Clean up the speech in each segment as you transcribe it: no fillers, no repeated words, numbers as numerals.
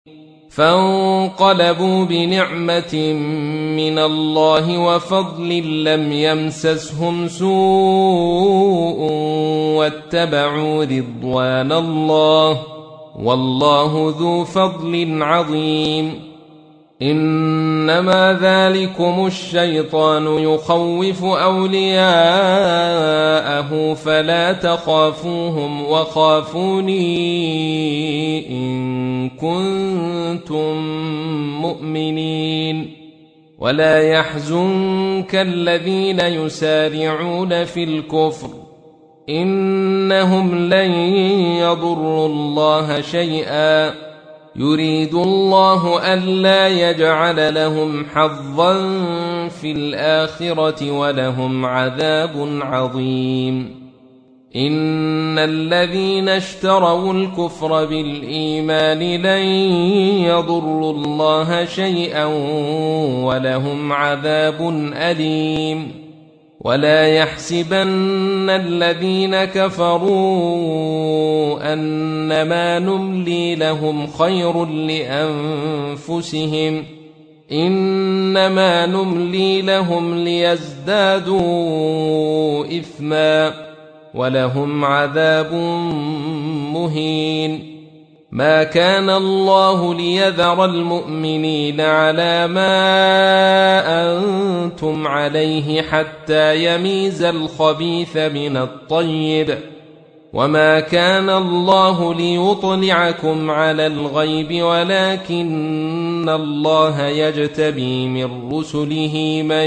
فانقلبوا بنعمة من الله وفضل لم يمسسهم سوء واتبعوا رضوان الله والله ذو فضل عظيم. إنما ذلكم الشيطان يخوف أولياءه فلا تخافوهم وخافوني إن كنتم مؤمنين. ولا يحزنك الذين يسارعون في الكفر إنهم لن يضروا الله شيئا يريد الله ألا يجعل لهم حظا في الآخرة ولهم عذاب عظيم. إن الذين اشتروا الكفر بالإيمان لن يضروا الله شيئا ولهم عذاب أليم. ولا يحسبن الذين كفروا أنما نملي لهم خير لأنفسهم إنما نملي لهم ليزدادوا إثما ولهم عذاب مهين. ما كان الله ليذر المؤمنين على ما أنتم عليه حتى يميز الخبيث من الطيب وما كان الله ليطلعكم على الغيب ولكن الله يجتبي من رسله من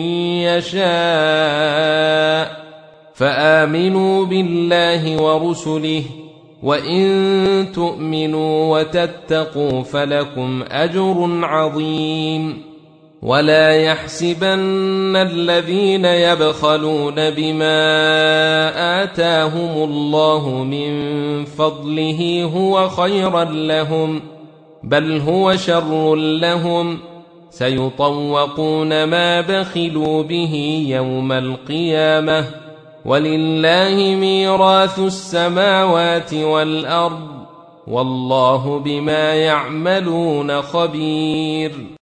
يشاء فآمنوا بالله ورسله وإن تؤمنوا وتتقوا فلكم أجر عظيم. ولا يحسبن الذين يبخلون بما آتاهم الله من فضله هو خيرا لهم بل هو شر لهم سيطوقون ما بخلوا به يوم القيامة ولله ميراث السماوات والأرض والله بما يعملون خبير.